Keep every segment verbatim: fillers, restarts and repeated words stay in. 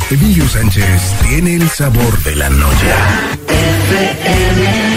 Emilio Sánchez tiene el sabor de la noche. F M.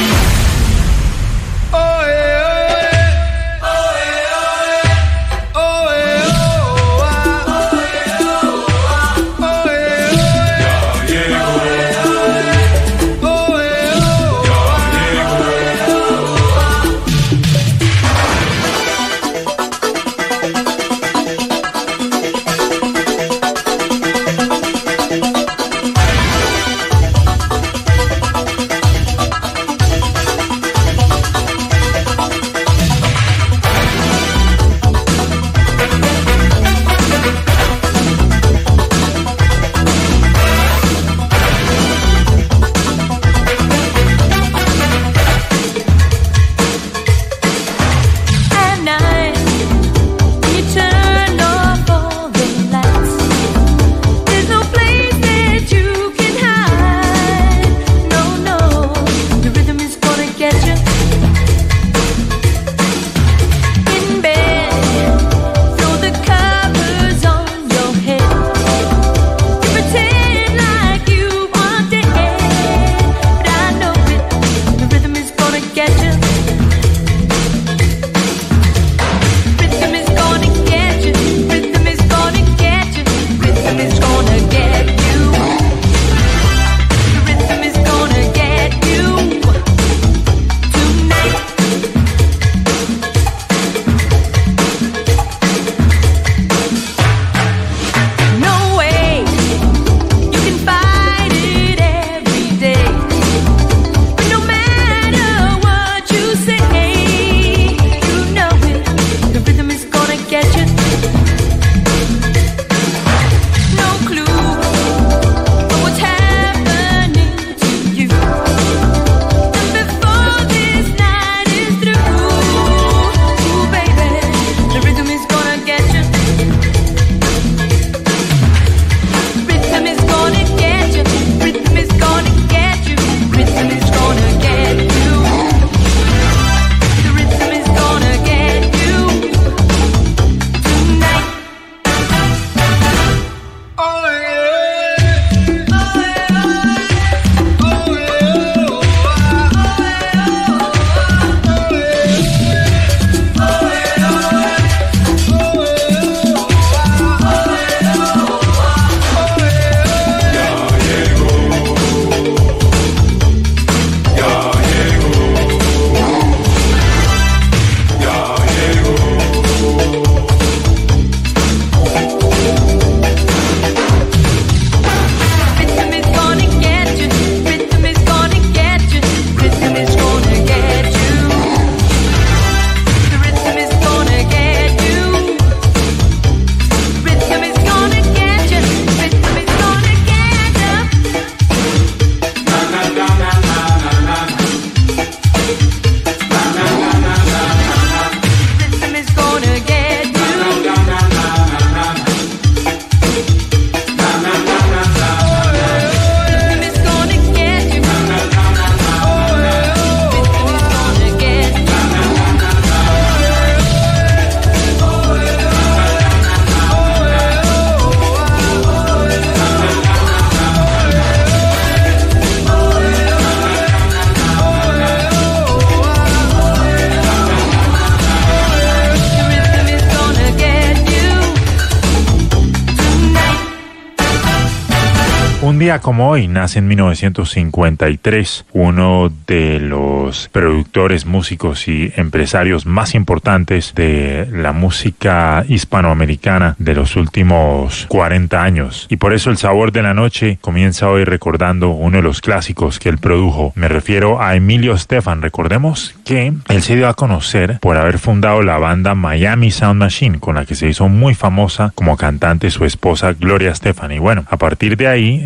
Un día como hoy nace en mil novecientos cincuenta y tres uno de los productores, músicos y empresarios más importantes de la música hispanoamericana de los últimos cuarenta años. Y por eso el sabor de la noche comienza hoy recordando uno de los clásicos que él produjo. Me refiero a Emilio Estefan. Recordemos que él se dio a conocer por haber fundado la banda Miami Sound Machine, con la que se hizo muy famosa como cantante su esposa Gloria Estefan. Y bueno, a partir de ahí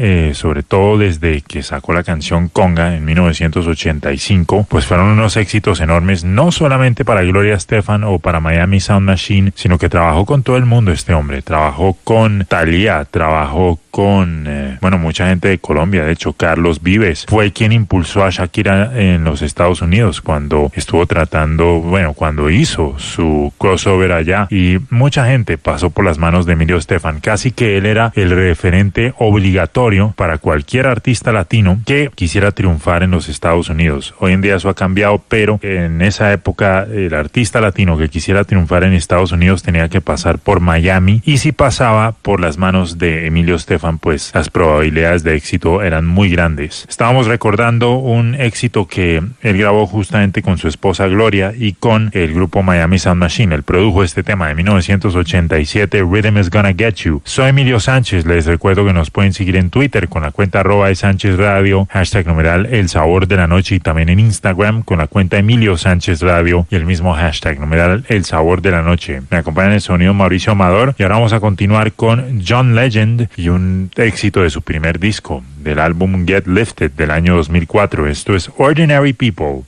eh, sobre todo desde que sacó la canción Conga en mil novecientos ochenta y cinco, pues fueron unos éxitos enormes, no solamente para Gloria Estefan o para Miami Sound Machine, sino que trabajó con todo el mundo este hombre. Trabajó con Thalía, trabajó con, eh, bueno, mucha gente de Colombia. De hecho, Carlos Vives fue quien impulsó a Shakira en los Estados Unidos cuando estuvo tratando, bueno, cuando hizo su crossover allá, y mucha gente pasó por las manos de Emilio Estefan. Casi que él era el referente obligatorio para cualquier artista latino que quisiera triunfar en los Estados Unidos. Hoy en día eso ha cambiado, pero en esa época el artista latino que quisiera triunfar en Estados Unidos tenía que pasar por Miami, y si pasaba por las manos de Emilio Estefan, pues las probabilidades de éxito eran muy grandes. Estábamos recordando un éxito que él grabó justamente con su esposa Gloria y con el grupo Miami Sound Machine. Él produjo este tema de mil novecientos ochenta y siete, Rhythm is Gonna Get You. Soy Emilio Sánchez, les recuerdo que nos pueden seguir en Twitter con la cuenta arroba de Sánchez Radio, hashtag numeral El Sabor de la Noche, y también en Instagram con la cuenta Emilio Sánchez Radio y el mismo hashtag numeral El Sabor de la Noche. Me acompaña en el sonido Mauricio Amador, y ahora vamos a continuar con John Legend y un éxito de su primer disco, del álbum Get Lifted del año dos mil cuatro. Esto es Ordinary People.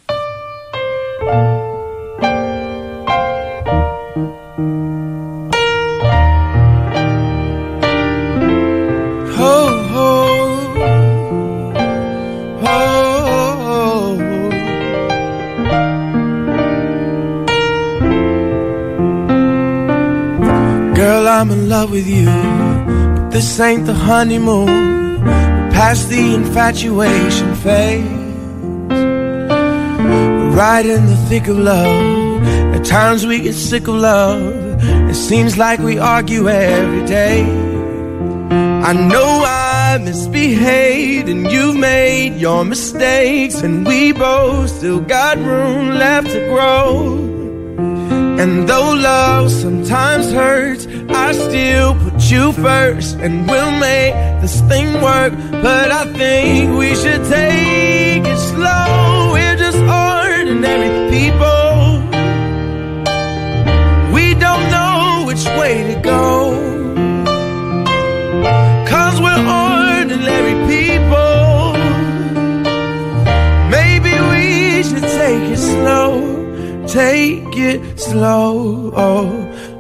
Girl, I'm in love with you. This ain't the honeymoon, we're past the infatuation phase. We're right in the thick of love. At times we get sick of love. It seems like we argue every day. I know I misbehaved and you've made your mistakes, and we both still got room left to grow. And though love sometimes hurts, I still put you first, and we'll make this thing work. But I think we should take it slow. We're just ordinary people. We don't know which way to go, 'cause we're ordinary people. Maybe we should take it slow. Take it slow, oh,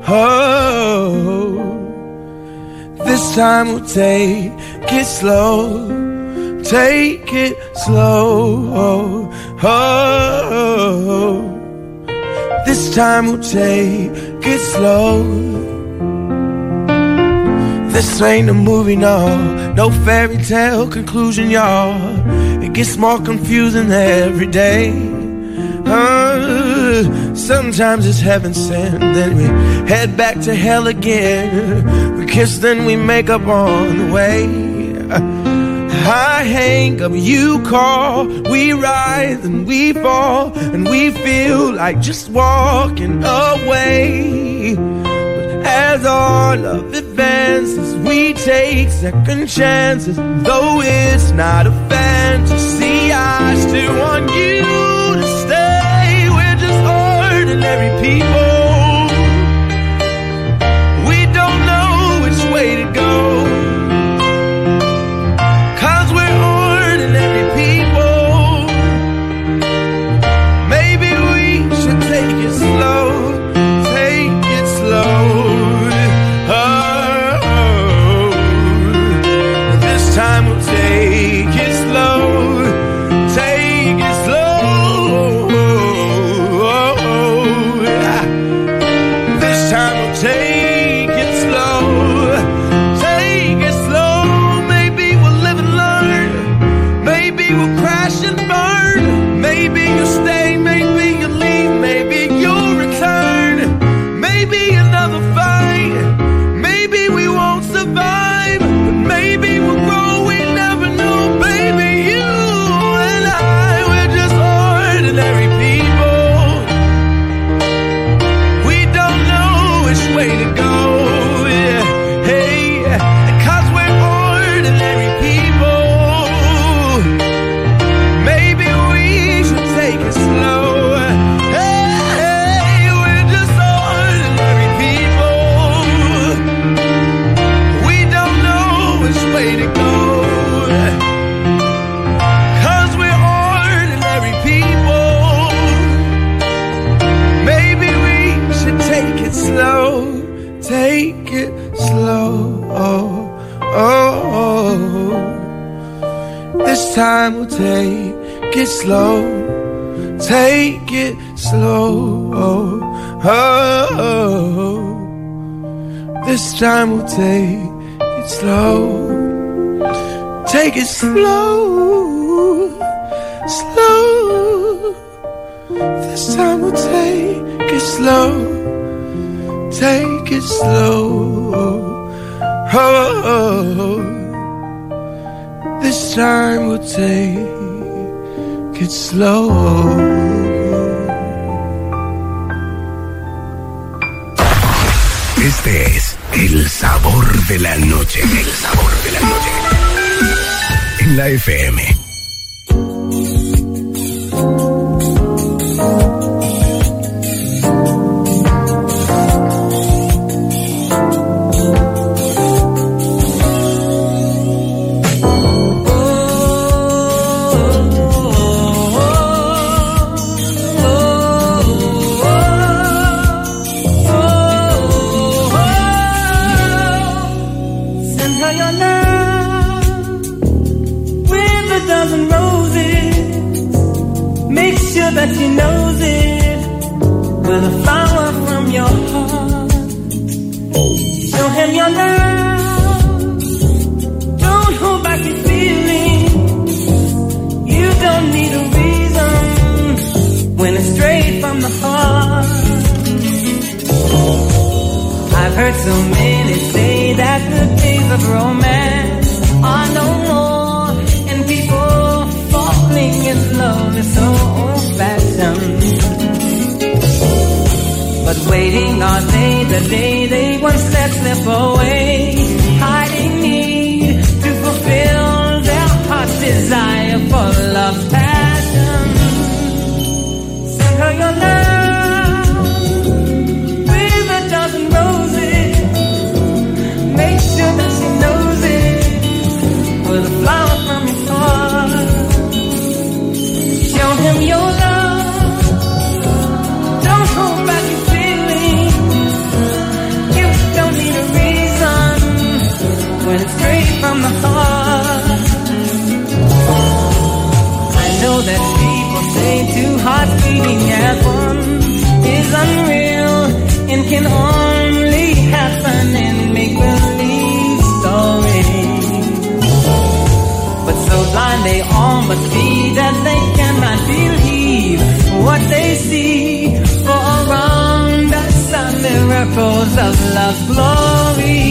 oh. This time we'll take it slow. Take it slow, oh, oh. This time we'll take it slow. This ain't a movie, no, no fairy tale conclusion, y'all. It gets more confusing every day. Uh, sometimes it's heaven sent, then we head back to hell again. We kiss, then we make up on the way. I hang up, you call, we rise and we fall, and we feel like just walking away. But as our love advances, we take second chances. Though it's not a fantasy, I still want you to stay. We're just ordinary people. We don't know which way to go, 'cause we're ordinary people. Maybe we should take it slow. Take it slow. Oh, this time we'll take it slow. Take it slow. This time we'll take it slow, take it slow. Oh, oh. This time we'll take it slow, take it slow, slow. This time we'll take it slow, take it slow. Oh, this time we'll take it slow. Este es el sabor de la noche, el sabor de la noche. En la F M. That she knows it with a flower from your heart. Show him your love. Don't hold back your feelings. You don't need a reason when it's straight from the heart. I've heard so many say that the days of romance are no more, and people falling in love is so old-fashioned. But waiting all day, the day they once let slip away, hiding need to fulfill their heart's desire for love's passion. Send her your love with a dozen roses. Make sure that she knows it with a flower from his heart. Show him your love. Don't hold back your feelings. You don't need a reason when it's straight from the heart. I know that people say two hearts beating as one is unreal and can only happen in make-believe stories. But so blind they all must be that they cannot believe what they see. For around us are miracles of love's glory.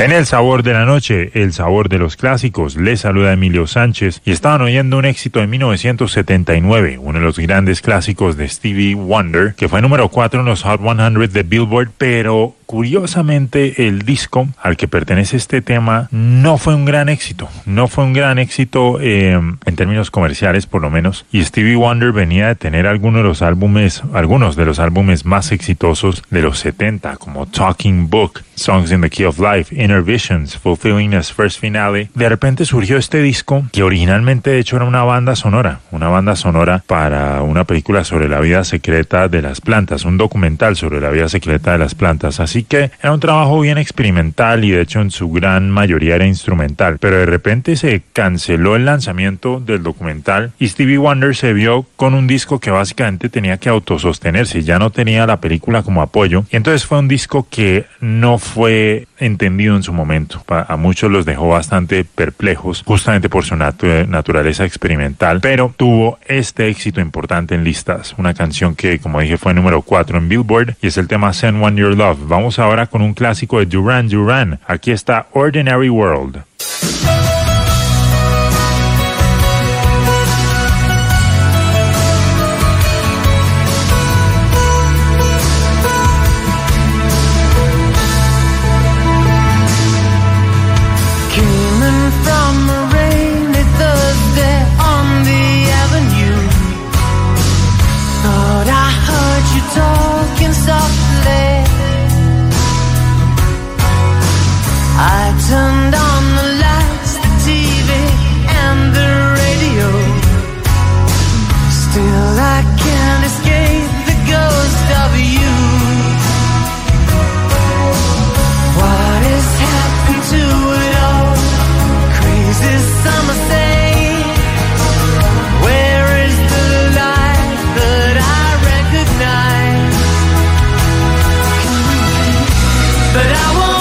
En el sabor de la noche, el sabor de los clásicos, les saluda Emilio Sánchez y estaban oyendo un éxito de mil novecientos setenta y nueve, uno de los grandes clásicos de Stevie Wonder, que fue número cuatro en los Hot cien de Billboard, pero curiosamente el disco al que pertenece este tema no fue un gran éxito, no fue un gran éxito eh, en términos comerciales por lo menos, y Stevie Wonder venía de tener algunos de los álbumes, algunos de los álbumes más exitosos de los setenta, como Talking Book, Songs in the Key of Life, Inner Visions, Fulfilling His First Finale. De repente surgió este disco que originalmente de hecho era una banda sonora, una banda sonora para una película sobre la vida secreta de las plantas, un documental sobre la vida secreta de las plantas, así que era un trabajo bien experimental y de hecho en su gran mayoría era instrumental, pero de repente se canceló el lanzamiento del documental y Stevie Wonder se vio con un disco que básicamente tenía que autosostenerse, ya no tenía la película como apoyo, y entonces fue un disco que no fue entendido en su momento. A muchos los dejó bastante perplejos justamente por su natu- naturaleza experimental, pero tuvo este éxito importante en listas, una canción que como dije fue número cuatro en Billboard y es el tema Send One Your Love. Vamos ahora con un clásico de Duran Duran. Aquí está Ordinary World. Turned on the lights, the T V, and the radio. Still I can't escape the ghost of you. What has happened to it all? Crazy summer say, where is the light that I recognize? But I won't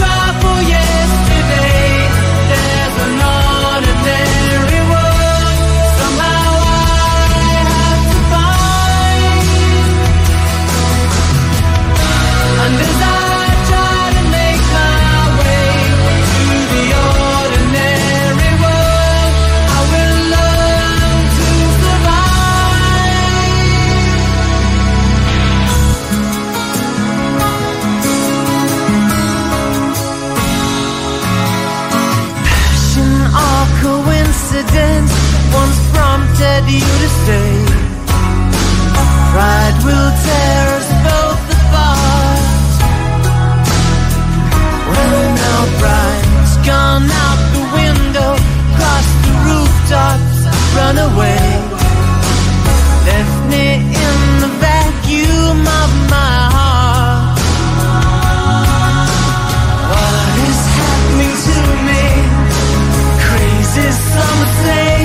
once prompted you to stay. Pride will tear us both apart. Well, now pride's gone out the window, crossed the rooftops, run away. Left me in the vacuum of my heart. What is happening to me? Crazy some say.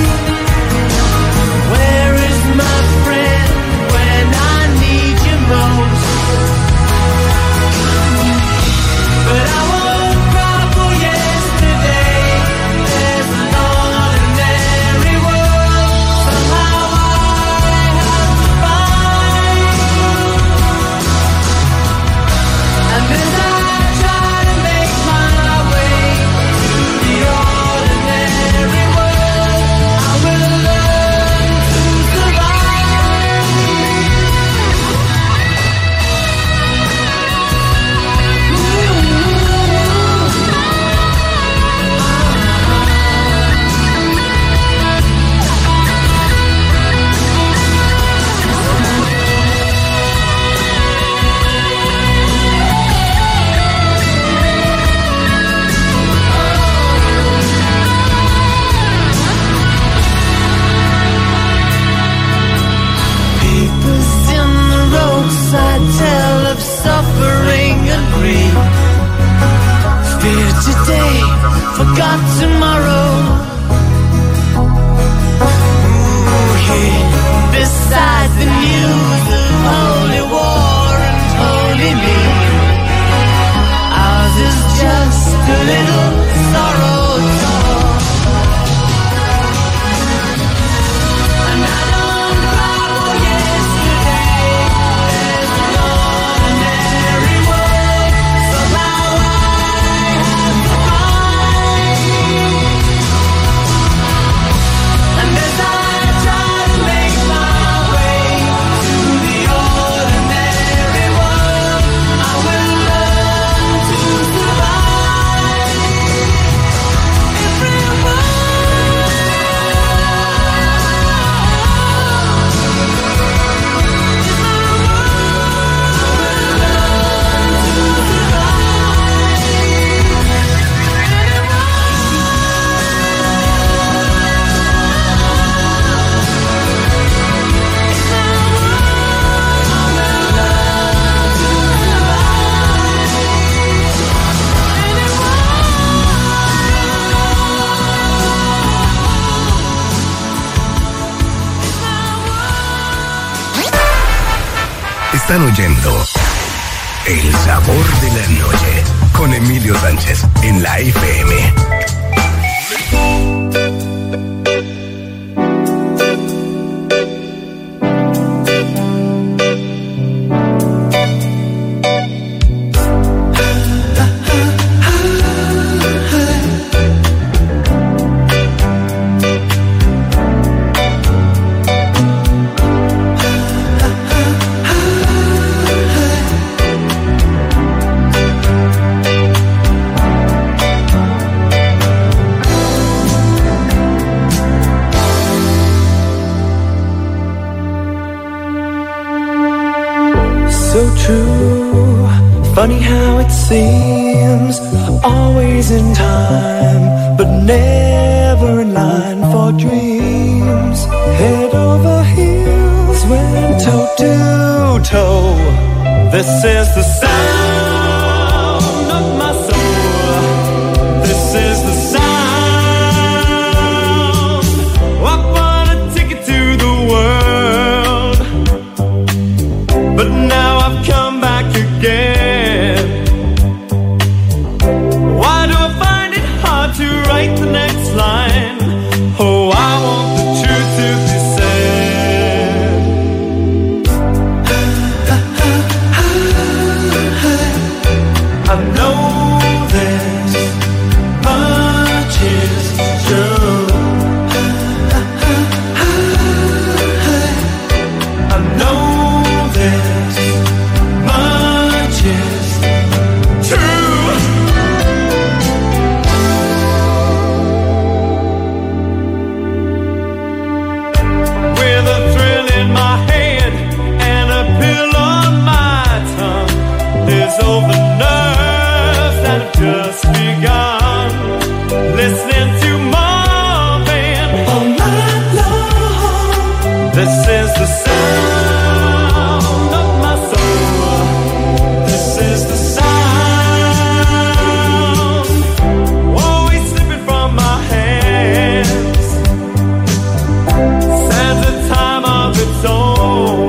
Where is my friend when I need you most? But I won't cry for yesterday. There's an ordinary world somehow I have to find. And as I try to make my way to the ordinary world, I will learn to survive. Papers in the roadside tell of suffering and grief. Fear today, forgot tomorrow. Ooh, here beside the news of holy war and holy me. Ours is just a little sorrow talk. And I don't cry for yesterday. There's an ordinary world somehow I have to Están oyendo El Sabor de la Noche con Emilio Sánchez en la F M. Funny how it seems, always in time, but never in line for dreams. Head over heels, went toe to toe. This is the sound of my soul. This is the sound. I bought a ticket to the world, but now I've come back again. Write the next line. Oh, I want the truth to be said. I know this much is true. I know this much is true. Over nerves that have just begun. Listening to Marvin all night long. This is the sound of my soul. This is the sound, always slipping from my hands. Stands a time of its own.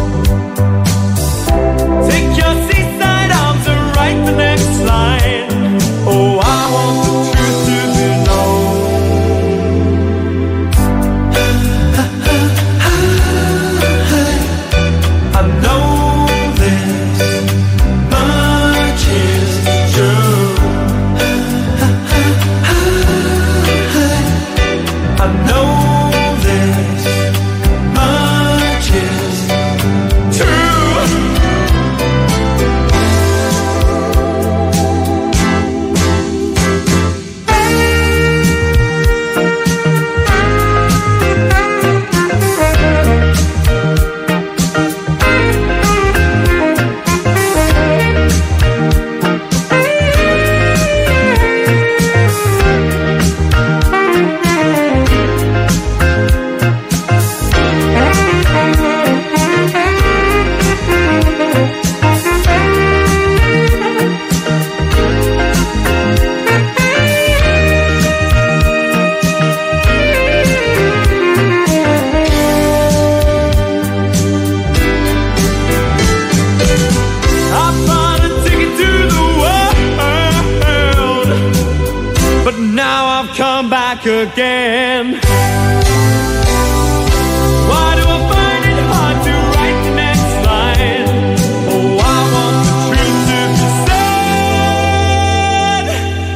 Take your seat. The next line. Oh, I want the truth to be known. I know this much is true. I know this much is true. Again. Why do I find it hard to write the next line? Oh, I want the truth to be said.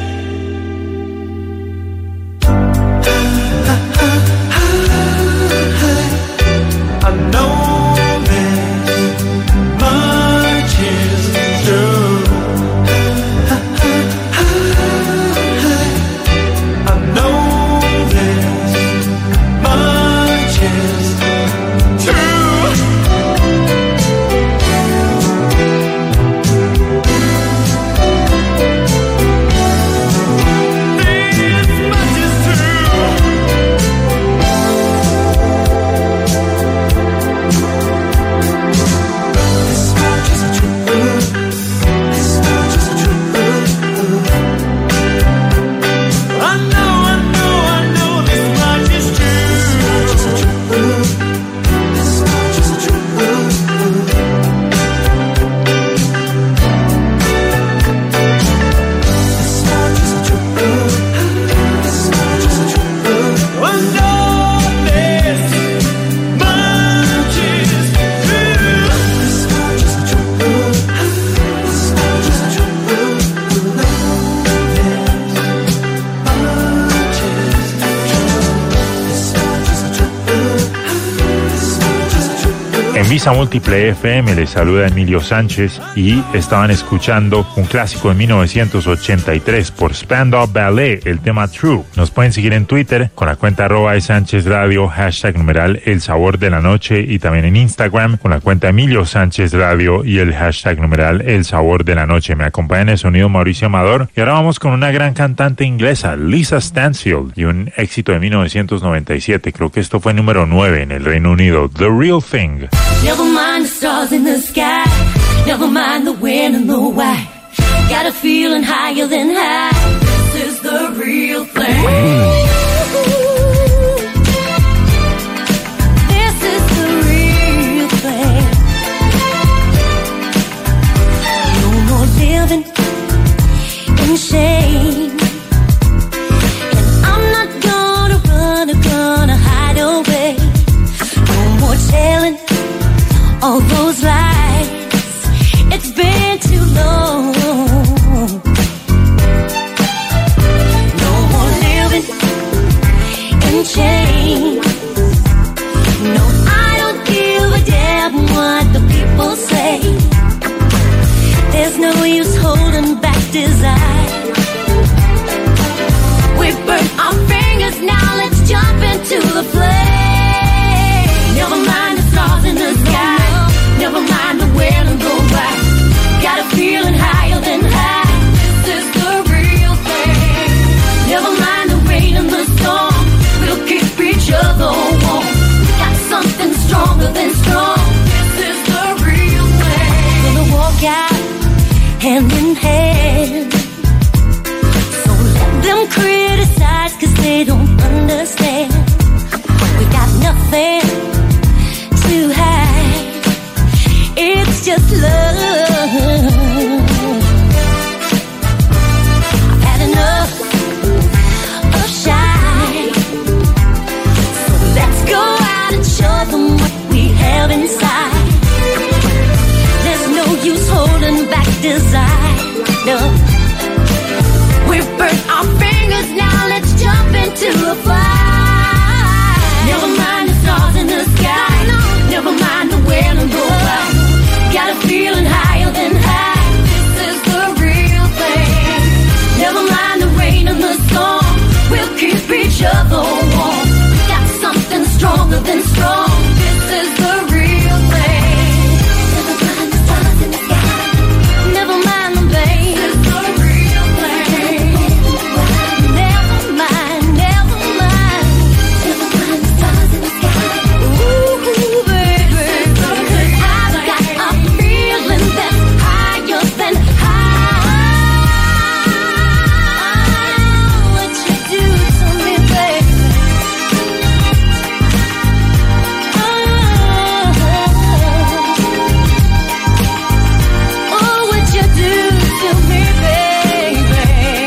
I know this much is true. I know this En Visa Múltiple F M les saluda Emilio Sánchez y estaban escuchando un clásico de mil novecientos ochenta y tres por Spandau Ballet, el tema True. Nos pueden seguir en Twitter con la cuenta arroba de Sánchez Radio, hashtag numeral El Sabor de la Noche, y también en Instagram con la cuenta Emilio Sánchez Radio y el hashtag numeral El Sabor de la Noche. Me acompaña en el sonido Mauricio Amador y ahora vamos con una gran cantante inglesa, Lisa Stansfield, y un éxito de mil novecientos noventa y siete. Creo que esto fue número nueve en el Reino Unido, The Real Thing. Never mind the stars in the sky, never mind the when and the why. Got a feeling higher than high. This is the real thing. This is the real thing. No more living in shame, and I'm not gonna run or gonna hide away. No more telling all those lies. It's been too long. No more living in chains. No, I don't give a damn what the people say. There's no use holding back desire. We burnt our fingers, now let's jump into the flame. Never mind the stars in the sky, never mind the where and go by. Got a feeling higher than high. This is the real thing. Never mind the rain and the storm, we'll keep each other warm. Got something stronger than strong. This is the real thing. Gonna walk out hand in hand. So let them criticize, cause they don't understand. We got nothing to hide. It's just love. I've had enough of shy. So let's go out and show them what we have inside. There's no use holding back desire. No. We've burnt our fingers, now let's jump into the fire. Never mind the stars in the sky, never mind the where and go by. Got a feeling higher than high. This is the real thing. Never mind the rain and the storm, we'll keep each other warm. Got something stronger than strong. This is the real thing. Never mind the stars in the sky, never mind the babe. This is the real thing. Never mind, never mind. Never mind the stars in the sky. Ooh, baby, 'cause I've got a feeling that's higher than high. What you do to me, baby? Oh, oh, what you do to me, baby?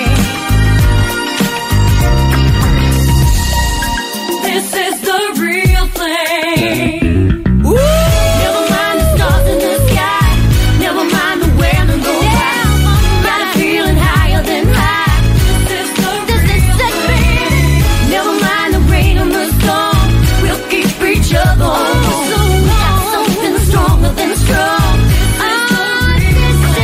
This is the real thing. Never mind the stars in the sky, never mind the where and the why. Got a feeling higher than high. This is the this is the thing. Never mind the rain and the storm, we'll keep each other warm. Got something stronger than strong. Oh, this is the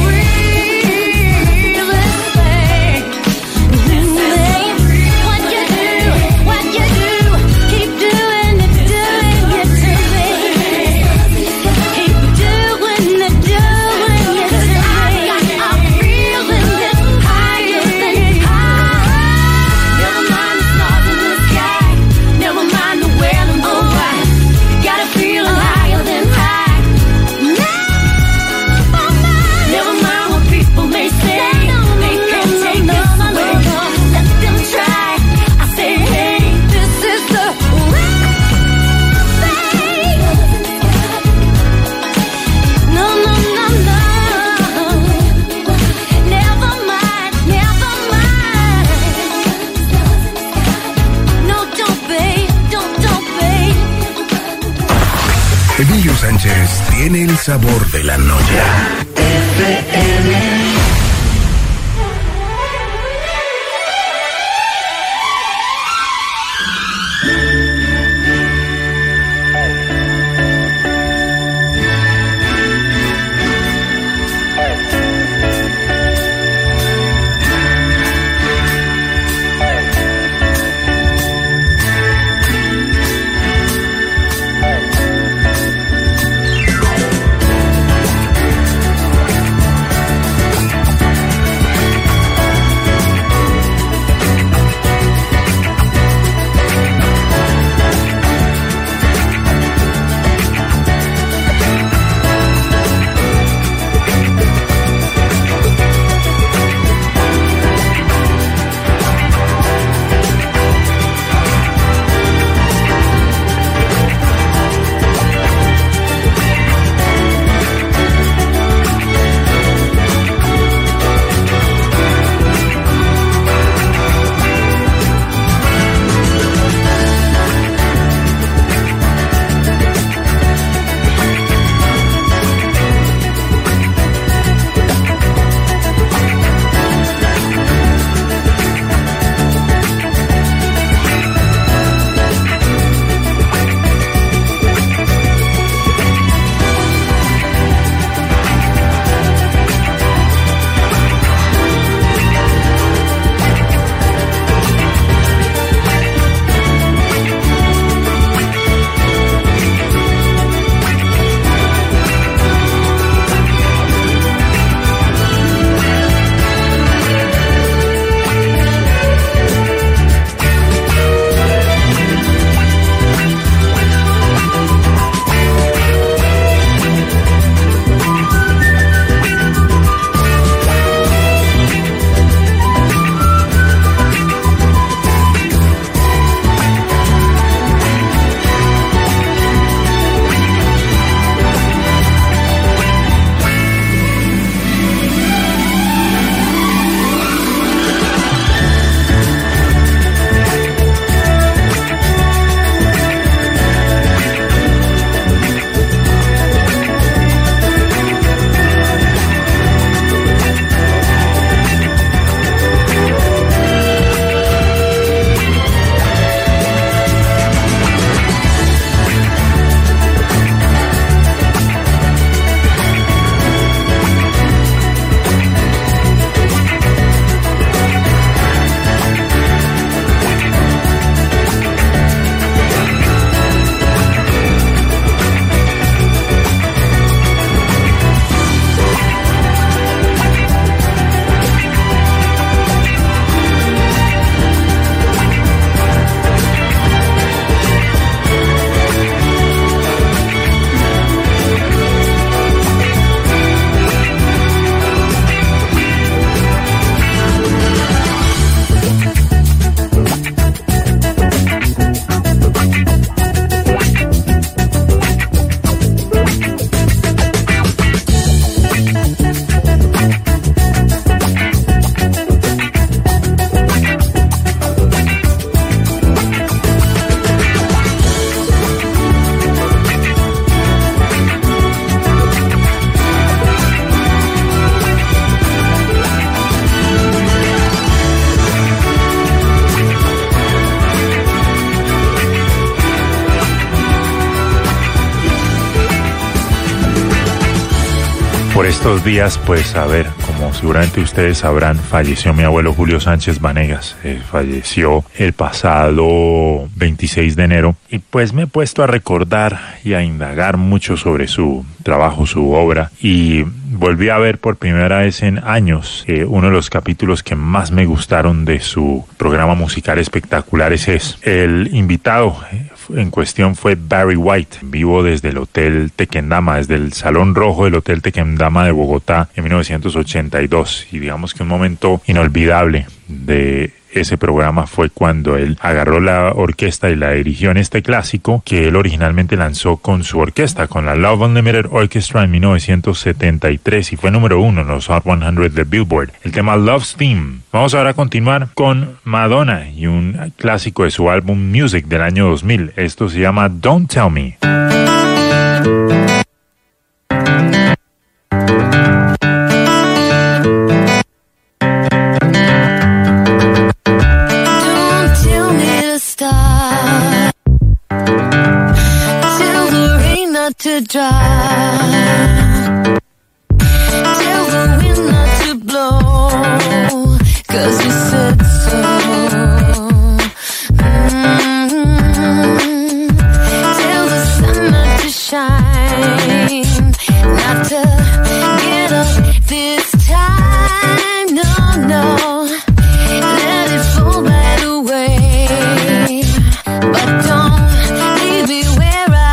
realest thing. This is what you do, what you do. Keep doing it, doing it to me. Keep doing it, doing it to me. I got a feeling that's higher than high. Never mind the stars in the sky, never mind the where and the why. Got a feeling higher than high. Never mind what people may say. They can't take this away. Let them try. I say, hey, this is the real thing. No, no, no, no. Never mind, never mind. No, don't, babe, don't, don't, babe. Emilio Sánchez tiene el sabor de la noche. Por estos días, pues a ver, como seguramente ustedes sabrán, falleció mi abuelo Julio Sánchez Vanegas. Eh, falleció el pasado veintiséis de enero y pues me he puesto a recordar y a indagar mucho sobre su trabajo, su obra, y volví a ver por primera vez en años eh, uno de los capítulos que más me gustaron de su programa musical Espectaculares es el invitado eh, en cuestión fue Barry White, vivo desde el Hotel Tequendama, desde el Salón Rojo del Hotel Tequendama de Bogotá en mil novecientos ochenta y dos, y digamos que un momento inolvidable de ese programa fue cuando él agarró la orquesta y la dirigió en este clásico que él originalmente lanzó con su orquesta, con la Love Unlimited Orchestra en mil novecientos setenta y tres, y fue número uno en los Hot cien de Billboard, el tema Love's Theme. Vamos ahora a continuar con Madonna y un clásico de su álbum Music del año dos mil. Esto se llama Don't Tell Me. To dry, tell the wind not to blow, 'cause you said so. Mm-hmm. Tell the sun not to shine, not to get up this time, no, no, let it fall by the way, but don't leave me where I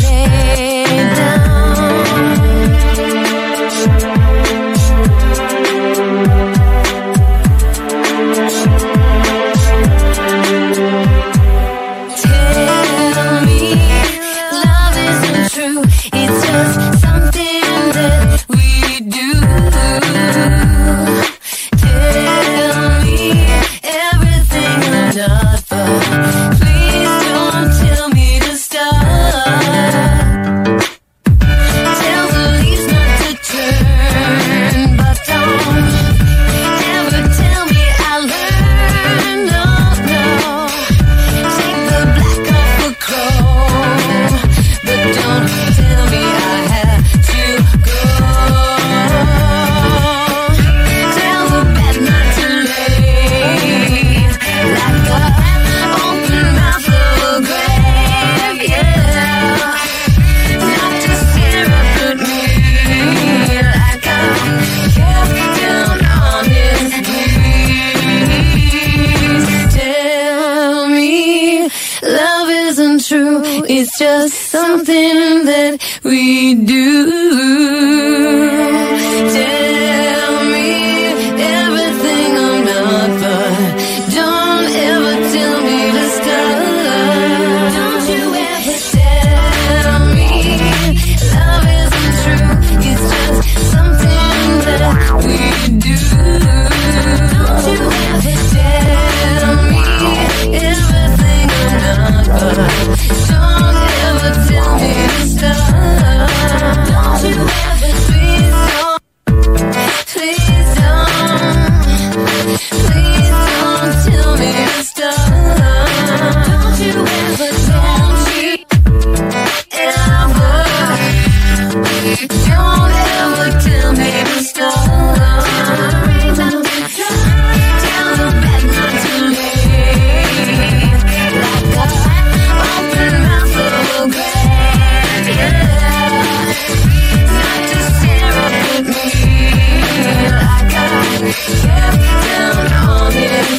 it's just something that we do. Tell me everything I'm not, but don't ever tell me to stop. Don't you ever tell me love isn't true. It's just something that we do. Don't you ever tell me everything I'm not, but don't ever tell me to stop. Don't you ever, please don't, please don't, please don't tell me to stop. Don't you ever, don't you ever, don't ever tell me to stop. Tell the bad not to leave, like a open mouth of a grave, yeah. Not to stare up at me like I kept down on his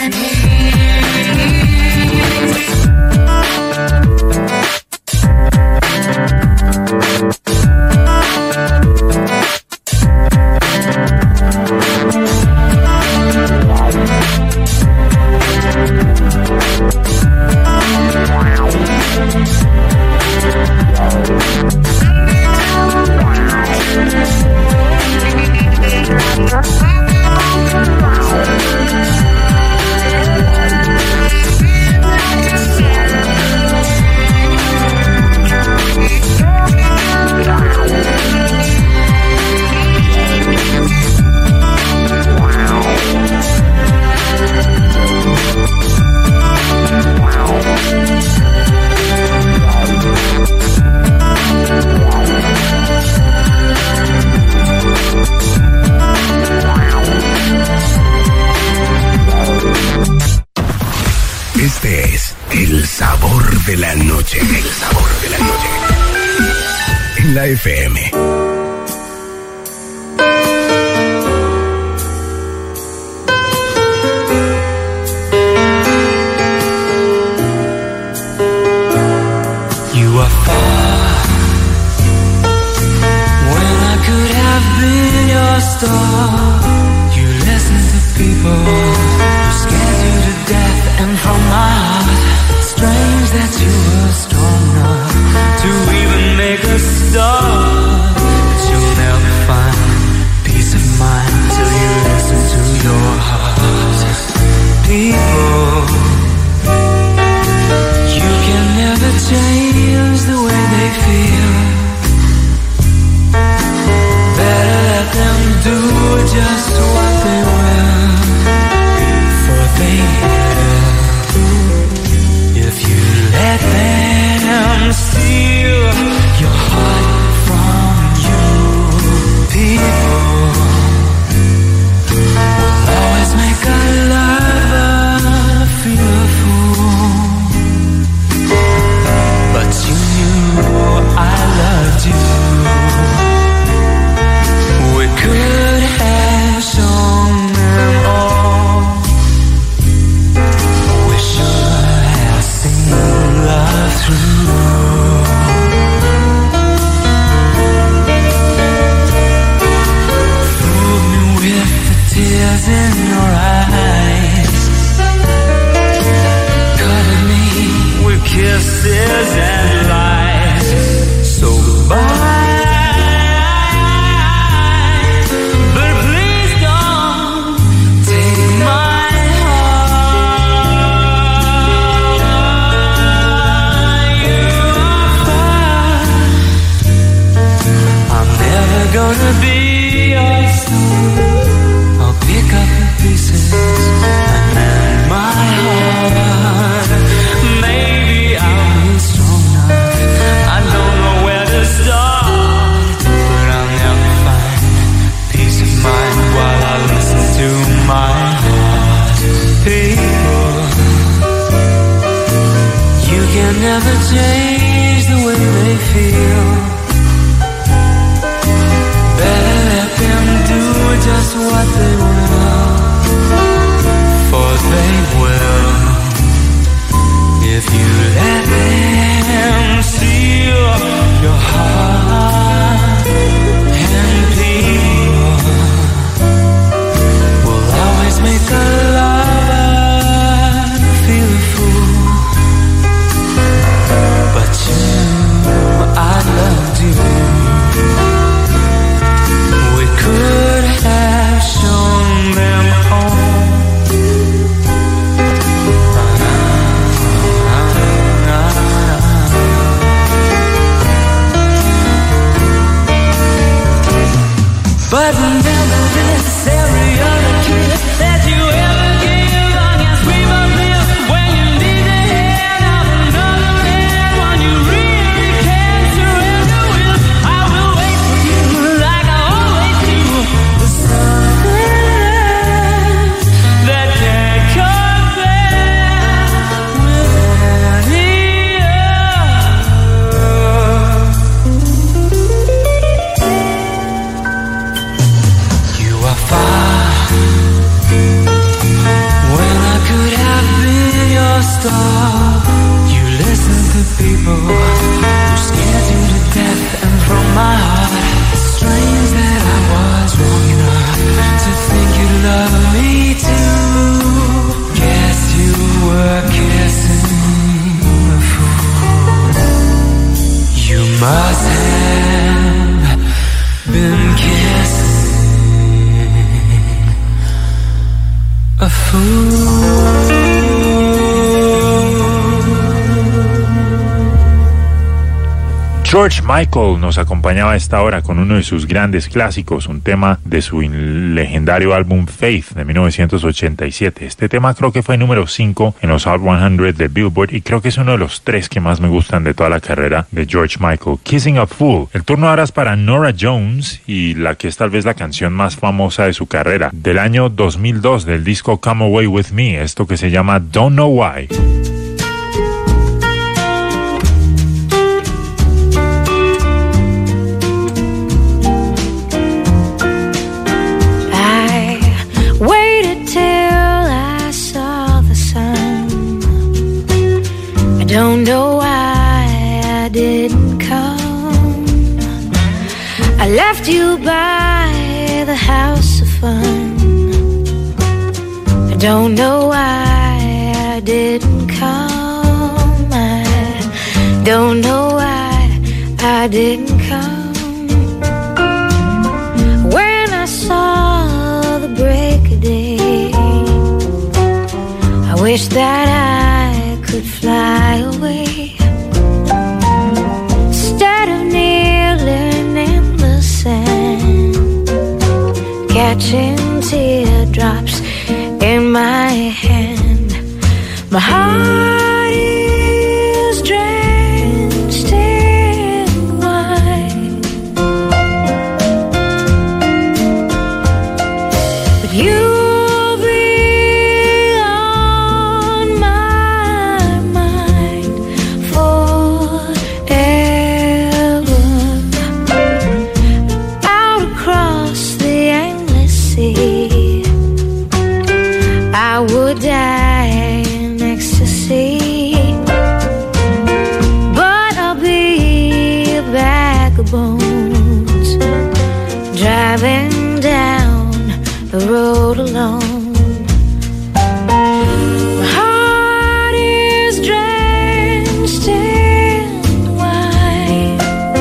Este es el sabor de la noche. El sabor de la noche. En la F M. You are far when I could have been your star. You listen to people who scared you to death, and from my heart, strange that you were strong enough to even make a start. But you'll never find peace of mind till you listen to your heart. People, you can never change the way they feel. Better let them do just what they will, for they will. If you let them steal your heart from you, people will always make a lover feel a fool. But you knew I loved you. We could have shown them all. We should have seen love through. Fooled me with the tears in your eyes. Covered me with kisses and lies. So goodbye. But please don't take my heart. You are far. I'm never gonna be your son. I'll pick up the pieces and mend my heart. Maybe I'll be strong enough. I don't know where to start, but I'll never find peace of mind while I listen to my heart. People, you can never change the way they feel. Better let them do just what they will, for they will. If you let them steal your heart, and people will always make a lover feel a fool. But you, I loved you. We could have shown them all. But never this every other kiss that you ever gave. I guess we both live when you need the hand of another man. When you really can't surrender with, I will wait for you like I always do. The something that can't compare with any You are far when I could have been your star. You listen to people who scared you to death, and from my heart, it's strange that I was wrong enough to think you'd love me too. Guess you were kissing a fool. You must have been kissing a fool. George Michael nos acompañaba a esta hora con uno de sus grandes clásicos, un tema de su legendario álbum Faith de mil novecientos ochenta y siete. Este tema creo que fue número cinco en los Hot cien de Billboard y creo que es uno de los tres que más me gustan de toda la carrera de George Michael. Kissing a Fool. El turno ahora es para Norah Jones y la que es tal vez la canción más famosa de su carrera, del año dos mil dos, del disco Come Away With Me, esto que se llama Don't Know Why. left you by the house of fun. I don't know why I didn't come. I don't know why I didn't come. When I saw the break of day, I wish that I could fly away. Instead of kneeling in the sand, catching teardrops in my hand, my heart is drenched in wine. But you'll be on my mind forever. Out across the endless sea, I would die in ecstasy, but I'll be a bag of bones, driving down the road alone. My heart is drenched in wine,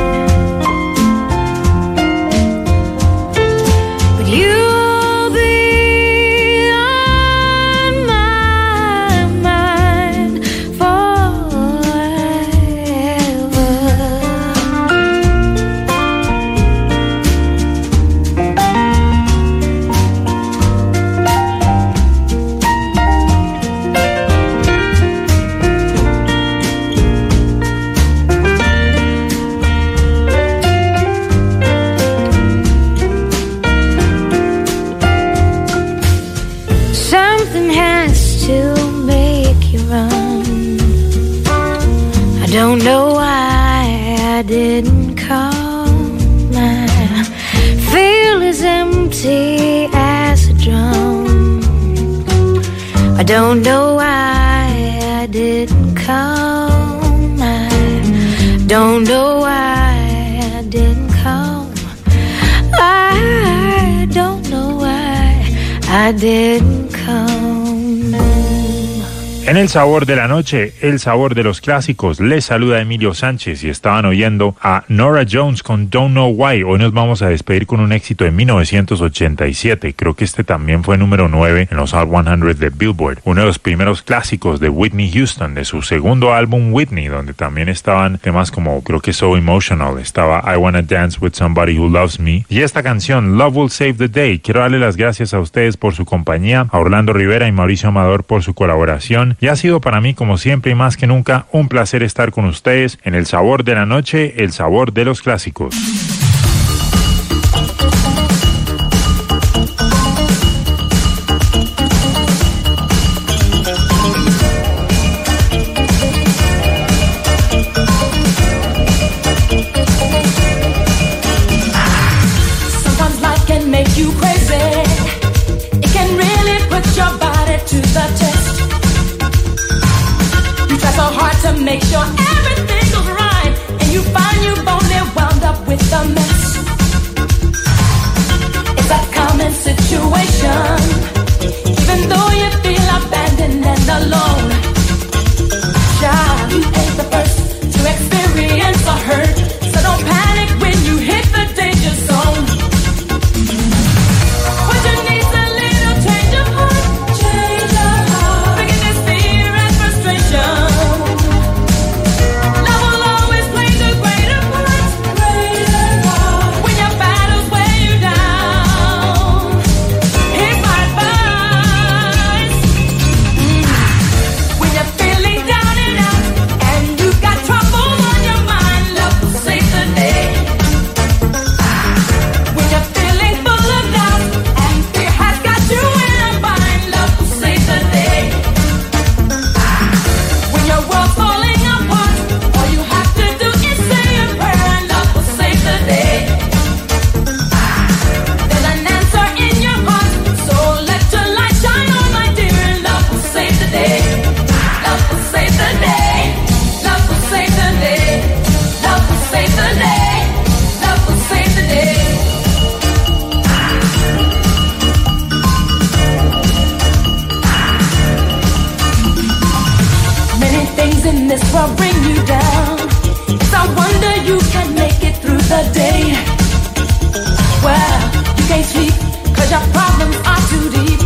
but you'll be on my mind forever. Something has to make you run. I don't know why I didn't come. I feel as empty as a drum. I don't know why I didn't come. I don't know why I didn't come. I don't know why I didn't come. En El Sabor de la Noche, el sabor de los clásicos, les saluda Emilio Sánchez y estaban oyendo a Norah Jones con Don't Know Why. Hoy nos vamos a despedir con un éxito de mil novecientos ochenta y siete. Creo que este también fue número nueve en los Hot cien de Billboard. Uno de los primeros clásicos de Whitney Houston, de su segundo álbum Whitney, donde también estaban temas como, creo que So Emotional, estaba I Wanna Dance With Somebody Who Loves Me. Y esta canción, Love Will Save the Day. Quiero darle las gracias a ustedes por su compañía, a Orlando Rivera y Mauricio Amador por su colaboración. Y ha sido para mí, como siempre y más que nunca, un placer estar con ustedes en El Sabor de la Noche, el sabor de los clásicos. Sometimes life can make you crazy. It can really put your body to the test. You try so hard to make sure everything goes right, and you find you've only wound up with a mess. It's a common situation, even though you feel abandoned and alone. Child, you ain't the first to experience a hurt, so don't panic when you hit the danger zone. What you need's a little change of heart, change of heart. Forgiveness, fear, and frustration. Love will always play the greater part, greater part. When your battles weigh you down, here's my advice. Mm. this world bring you down. It's a wonder you can make it through the day. Well, you can't sleep cause your problems are too deep.